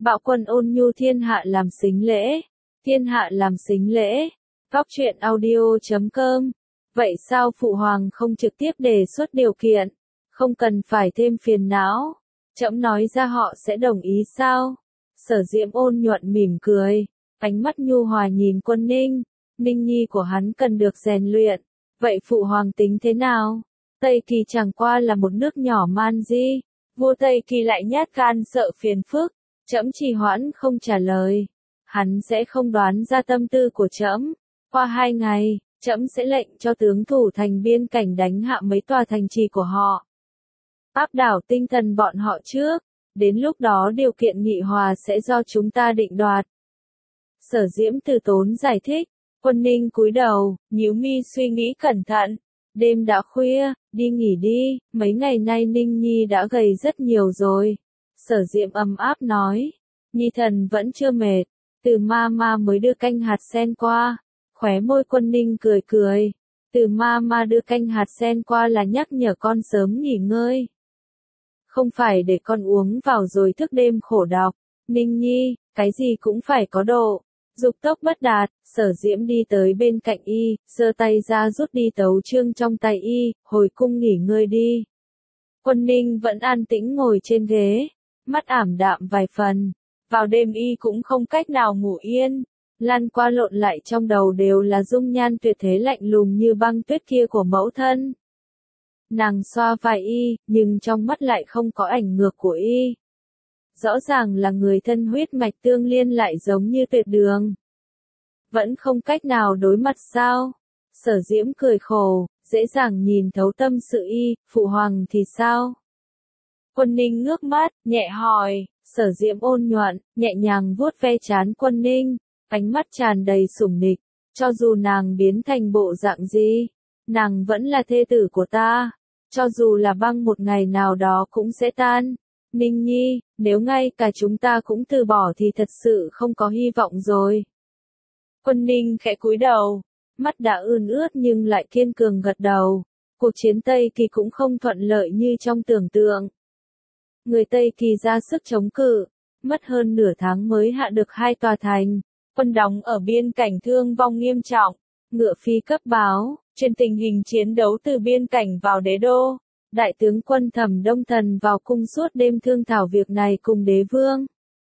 Bạo quân ôn nhu thiên hạ làm sính lễ. Thiên hạ làm sính lễ. Góc truyện audio.com. Vậy sao phụ hoàng không trực tiếp đề xuất điều kiện? Không cần phải thêm phiền não. Trẫm nói ra họ sẽ đồng ý sao? Sở Diễm ôn nhuận mỉm cười. Ánh mắt nhu hòa nhìn Quân Ninh. Ninh nhi của hắn cần được rèn luyện. Vậy phụ hoàng tính thế nào? Tây Kỳ chẳng qua là một nước nhỏ man di. Vua Tây Kỳ lại nhát gan sợ phiền phức. Trẫm trì hoãn không trả lời. Hắn sẽ không đoán ra tâm tư của trẫm. Qua 2 ngày, trẫm sẽ lệnh cho tướng thủ thành biên cảnh đánh hạ mấy tòa thành trì của họ. Áp đảo tinh thần bọn họ trước. Đến lúc đó điều kiện nghị hòa sẽ do chúng ta định đoạt. Sở Diễm từ tốn giải thích. Quân Ninh cúi đầu, nhíu mi suy nghĩ cẩn thận. Đêm đã khuya, đi nghỉ đi, mấy ngày nay Ninh Nhi đã gầy rất nhiều rồi. Sở Diễm ấm áp nói. Nhi thần vẫn chưa mệt, từ ma mới đưa canh hạt sen qua. Khóe môi Quân Ninh cười cười. Từ ma đưa canh hạt sen qua là nhắc nhở con sớm nghỉ ngơi. Không phải để con uống vào rồi thức đêm khổ đọc. Ninh Nhi, cái gì cũng phải có độ. Dục tốc bất đạt, Sở Diễm đi tới bên cạnh y, giơ tay ra rút đi tấu chương trong tay y, hồi cung nghỉ ngơi đi. Quân Ninh vẫn an tĩnh ngồi trên ghế, mắt ảm đạm vài phần. Vào đêm y cũng không cách nào ngủ yên, lăn qua lộn lại trong đầu đều là dung nhan tuyệt thế lạnh lùng như băng tuyết kia của mẫu thân. Nàng xoa vai y, nhưng trong mắt lại không có ảnh ngược của y. Rõ ràng là người thân huyết mạch tương liên lại giống như tuyệt đường. Vẫn không cách nào đối mặt sao? Sở Diễm cười khổ, dễ dàng nhìn thấu tâm sự y, phụ hoàng thì sao? Quân Ninh ngước mắt, nhẹ hỏi. Sở Diễm ôn nhuận, nhẹ nhàng vuốt ve trán Quân Ninh, ánh mắt tràn đầy sủng nịch. Cho dù nàng biến thành bộ dạng gì, nàng vẫn là thê tử của ta. Cho dù là băng một ngày nào đó cũng sẽ tan. Ninh Nhi, nếu ngay cả chúng ta cũng từ bỏ thì thật sự không có hy vọng rồi. Quân Ninh khẽ cúi đầu, mắt đã ươn ướt nhưng lại kiên cường gật đầu. Cuộc chiến Tây Kỳ cũng không thuận lợi như trong tưởng tượng. Người Tây Kỳ ra sức chống cự, mất hơn nửa tháng mới hạ được 2 tòa thành. Quân đóng ở biên cảnh thương vong nghiêm trọng. Ngựa phi cấp báo, trên tình hình chiến đấu từ biên cảnh vào đế đô. Đại tướng quân Thẩm Đông Thần vào cung suốt đêm thương thảo việc này cùng đế vương.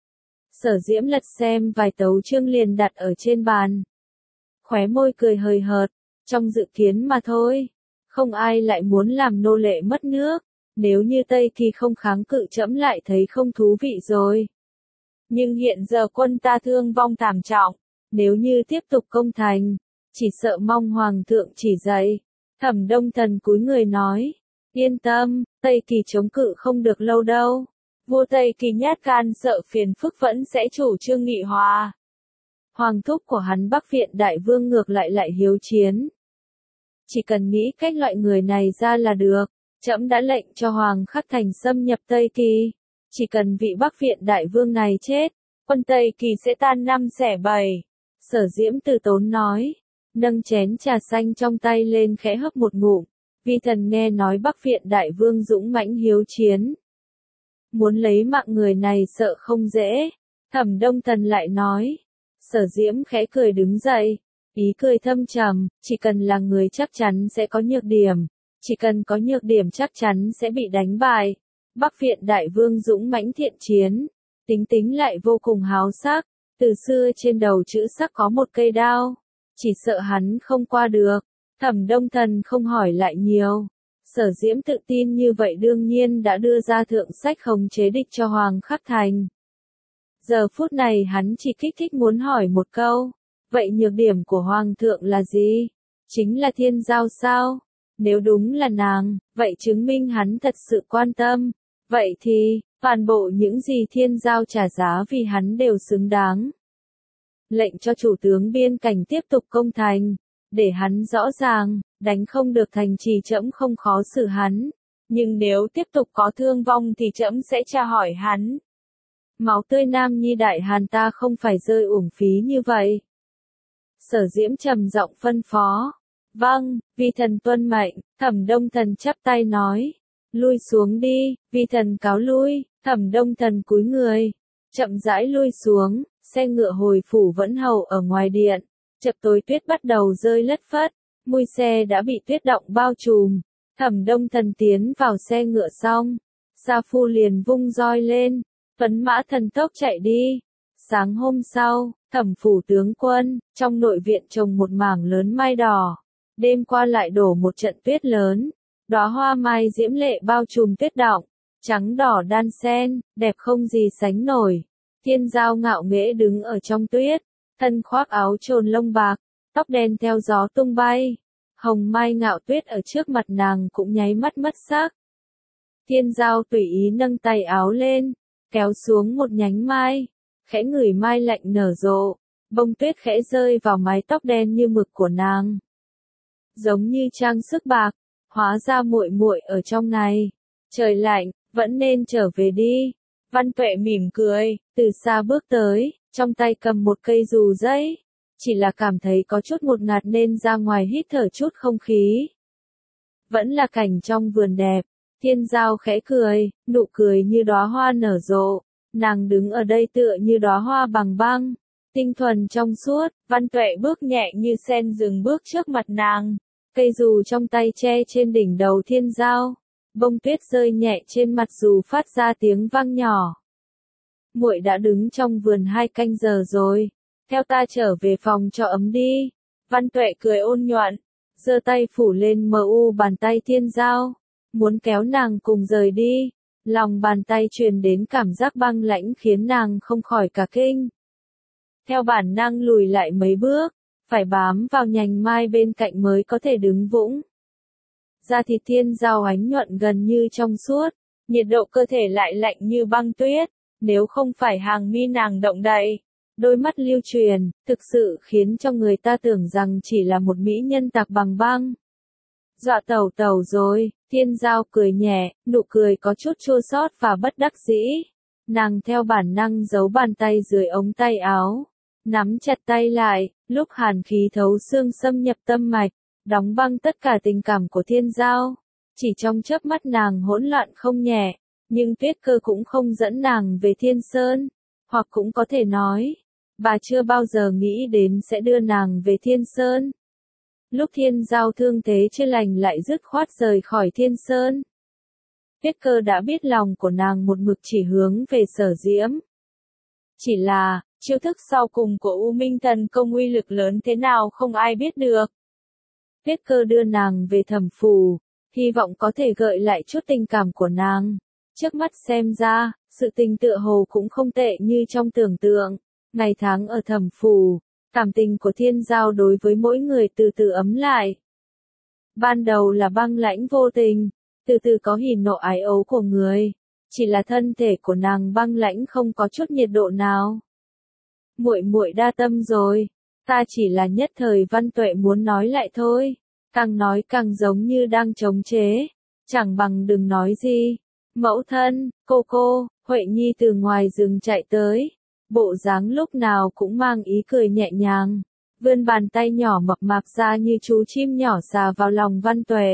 Sở Diễm lật xem vài tấu chương liền đặt ở trên bàn. Khóe môi cười hời hợt, trong dự kiến mà thôi. Không ai lại muốn làm nô lệ mất nước. Nếu như Tây Kỳ không kháng cự trẫm lại thấy không thú vị rồi. Nhưng hiện giờ quân ta thương vong thảm trọng. Nếu như tiếp tục công thành, chỉ sợ mong hoàng thượng chỉ dạy. Thẩm Đông Thần cúi người nói. Yên tâm, Tây Kỳ chống cự không được lâu đâu. Vua Tây Kỳ nhát gan sợ phiền phức vẫn sẽ chủ trương nghị hòa. Hoàng thúc của hắn Bắc Viện Đại Vương ngược lại hiếu chiến. Chỉ cần nghĩ cách loại người này ra là được. Trẫm đã lệnh cho Hoàng Khắc Thành xâm nhập Tây Kỳ. Chỉ cần vị Bắc Viện Đại Vương này chết, quân Tây Kỳ sẽ tan 5 xẻ 7. Sở Diễm từ tốn nói, nâng chén trà xanh trong tay lên khẽ hấp một ngụm. Vi thần nghe nói Bắc Viện Đại Vương dũng mãnh hiếu chiến. Muốn lấy mạng người này sợ không dễ. Thẩm Đông Thần lại nói. Sở Diễm khẽ cười đứng dậy. Ý cười thâm trầm, chỉ cần là người chắc chắn sẽ có nhược điểm. Chỉ cần có nhược điểm chắc chắn sẽ bị đánh bại. Bắc Viện Đại Vương dũng mãnh thiện chiến. Tính lại vô cùng háo sắc. Từ xưa trên đầu chữ sắc có một cây đao. Chỉ sợ hắn không qua được. Thẩm Đông Thần không hỏi lại nhiều. Sở Diễm tự tin như vậy đương nhiên đã đưa ra thượng sách khống chế địch cho Hoàng Khắc Thành. Giờ phút này hắn chỉ kích thích muốn hỏi một câu. Vậy nhược điểm của Hoàng thượng là gì? Chính là Thiên Giao sao? Nếu đúng là nàng, vậy chứng minh hắn thật sự quan tâm. Vậy thì, toàn bộ những gì Thiên Giao trả giá vì hắn đều xứng đáng. Lệnh cho chủ tướng biên cảnh tiếp tục công thành. Để hắn rõ ràng, đánh không được thành trì trẫm không khó xử hắn. Nhưng nếu tiếp tục có thương vong thì trẫm sẽ tra hỏi hắn. Máu tươi Nam Nhi Đại Hàn ta không phải rơi uổng phí như vậy. Sở Diễm trầm giọng phân phó. Vâng, vi thần tuân mệnh. Thẩm Đông Thần chắp tay nói. Lui xuống đi, vi thần cáo lui. Thẩm Đông Thần cúi người. chậm rãi lui xuống, xe ngựa hồi phủ vẫn hầu ở ngoài điện. Chập tối tuyết bắt đầu rơi lất phất, mui xe đã bị tuyết động bao trùm. Thẩm Đông Thần tiến vào xe ngựa xong, Sa Phu liền vung roi lên, tuấn mã thần tốc chạy đi. Sáng hôm sau, Thẩm phủ tướng quân, trong nội viện trồng một mảng lớn mai đỏ. Đêm qua lại đổ một trận tuyết lớn, đóa hoa mai diễm lệ bao trùm tuyết động, trắng đỏ đan xen, đẹp không gì sánh nổi. Thiên Giao ngạo nghễ đứng ở trong tuyết, thân khoác áo trồn lông bạc, tóc đen theo gió tung bay. Hồng mai ngạo tuyết ở trước mặt nàng cũng nháy mắt mất sắc. Thiên Giao tùy ý nâng tay áo lên, kéo xuống một nhánh mai, khẽ ngửi mai lạnh nở rộ, bông tuyết khẽ rơi vào mái tóc đen như mực của nàng. Giống như trang sức bạc, hóa ra muội muội ở trong này. Trời lạnh, vẫn nên trở về đi. Văn Tuệ mỉm cười, từ xa bước tới, trong tay cầm một cây dù giấy. Chỉ là cảm thấy có chút ngột ngạt nên ra ngoài hít thở chút không khí. Vẫn là cảnh trong vườn đẹp. Thiên Giao khẽ cười, nụ cười như đóa hoa nở rộ. Nàng đứng ở đây tựa như đóa hoa bằng băng, tinh thuần trong suốt. Văn Tuệ bước nhẹ như sen dừng bước trước mặt nàng. Cây dù trong tay che trên đỉnh đầu Thiên Giao. Bông tuyết rơi nhẹ trên mặt dù phát ra tiếng vang nhỏ. Muội đã đứng trong vườn 2 canh giờ rồi. Theo ta trở về phòng cho ấm đi. Văn Tuệ cười ôn nhuận, giơ tay phủ lên mờ u bàn tay Thiên Giao, muốn kéo nàng cùng rời đi. Lòng bàn tay truyền đến cảm giác băng lãnh khiến nàng không khỏi cả kinh. Theo bản năng lùi lại mấy bước, phải bám vào nhành mai bên cạnh mới có thể đứng vững. Da thịt Thiên Giao ánh nhuận gần như trong suốt, nhiệt độ cơ thể lại lạnh như băng tuyết, nếu không phải hàng mi nàng động đậy, đôi mắt lưu truyền, thực sự khiến cho người ta tưởng rằng chỉ là một mỹ nhân tạc bằng băng. Dọa tẩu tẩu rồi, Thiên Giao cười nhẹ, nụ cười có chút chua xót và bất đắc dĩ. Nàng theo bản năng giấu bàn tay dưới ống tay áo, nắm chặt tay lại, lúc hàn khí thấu xương xâm nhập tâm mạch, đóng băng tất cả tình cảm của Thiên Giao. Chỉ trong chớp mắt nàng hỗn loạn không nhẹ, nhưng Tuyết Cơ cũng không dẫn nàng về Thiên Sơn, hoặc cũng có thể nói, bà chưa bao giờ nghĩ đến sẽ đưa nàng về Thiên Sơn. Lúc Thiên Giao thương thế chưa lành lại dứt khoát rời khỏi Thiên Sơn. Tuyết Cơ đã biết lòng của nàng một mực chỉ hướng về Sở Diễm. Chỉ là, chiêu thức sau cùng của U Minh Thần Công uy lực lớn thế nào không ai biết được. Tuyết Cơ đưa nàng về Thẩm phủ, hy vọng có thể gợi lại chút tình cảm của nàng. Trước mắt xem ra, sự tình tựa hồ cũng không tệ như trong tưởng tượng. Ngày tháng ở Thẩm phủ, cảm tình của Thiên Giao đối với mỗi người từ từ ấm lại. Ban đầu là băng lãnh vô tình, từ từ có hỉ nộ ái ố của người. Chỉ là thân thể của nàng băng lãnh không có chút nhiệt độ nào. Muội muội đa tâm rồi, ta chỉ là nhất thời. Văn Tuệ muốn nói lại thôi, càng nói càng giống như đang chống chế, chẳng bằng đừng nói gì. Mẫu thân, cô, Huệ Nhi từ ngoài rừng chạy tới, bộ dáng lúc nào cũng mang ý cười nhẹ nhàng, vươn bàn tay nhỏ mập mạp ra như chú chim nhỏ xà vào lòng Văn Tuệ.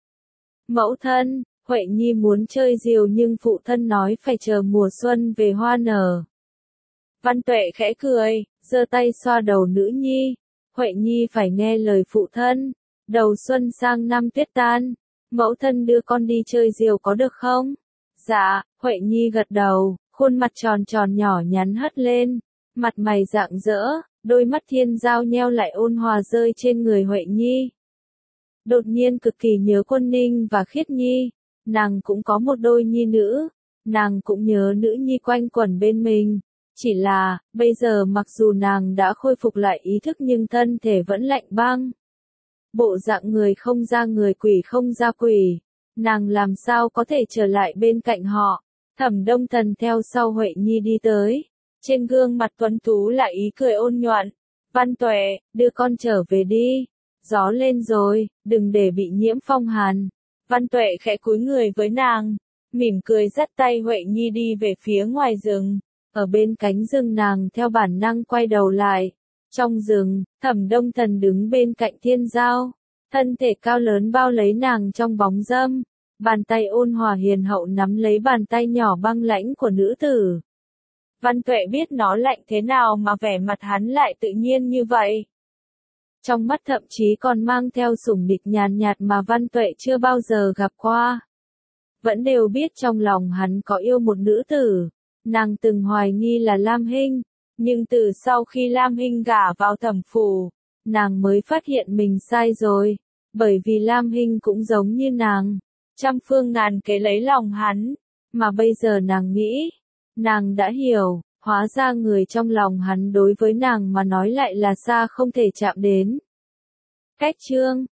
Mẫu thân, Huệ Nhi muốn chơi diều nhưng phụ thân nói phải chờ mùa xuân về hoa nở. Văn Tuệ khẽ cười, giơ tay xoa đầu nữ nhi. Huệ Nhi phải nghe lời phụ thân. Đầu xuân sang năm tuyết tan, mẫu thân đưa con đi chơi diều có được không? Dạ, Huệ Nhi gật đầu, khuôn mặt tròn tròn nhỏ nhắn hất lên, mặt mày rạng rỡ, đôi mắt Thiên Giao nheo lại ôn hòa rơi trên người Huệ Nhi. Đột nhiên cực kỳ nhớ Quân Ninh và Khiết Nhi, nàng cũng có một đôi nhi nữ, nàng cũng nhớ nữ nhi quanh quẩn bên mình. Chỉ là, bây giờ mặc dù nàng đã khôi phục lại ý thức nhưng thân thể vẫn lạnh băng. Bộ dạng người không ra người, quỷ không ra quỷ, nàng làm sao có thể trở lại bên cạnh họ. Thẩm Đông Thần theo sau Huệ Nhi đi tới, trên gương mặt tuấn tú lại ý cười ôn nhuận. Văn Tuệ, đưa con trở về đi, gió lên rồi, đừng để bị nhiễm phong hàn. Văn Tuệ khẽ cúi người với nàng, mỉm cười dắt tay Huệ Nhi đi về phía ngoài rừng. Ở bên cánh rừng nàng theo bản năng quay đầu lại. Trong rừng, Thẩm Đông Thần đứng bên cạnh Thiên Giao, thân thể cao lớn bao lấy nàng trong bóng râm, bàn tay ôn hòa hiền hậu nắm lấy bàn tay nhỏ băng lãnh của nữ tử. Văn Tuệ biết nó lạnh thế nào mà vẻ mặt hắn lại tự nhiên như vậy. Trong mắt thậm chí còn mang theo sủng địch nhàn nhạt mà Văn Tuệ chưa bao giờ gặp qua. Vẫn đều biết trong lòng hắn có yêu một nữ tử. Nàng từng hoài nghi là Lam Hinh, nhưng từ sau khi Lam Hinh gả vào Thẩm phủ, nàng mới phát hiện mình sai rồi, bởi vì Lam Hinh cũng giống như nàng, trăm phương ngàn kế lấy lòng hắn, mà bây giờ nàng nghĩ, nàng đã hiểu, hóa ra người trong lòng hắn đối với nàng mà nói lại là xa không thể chạm đến. Cách chương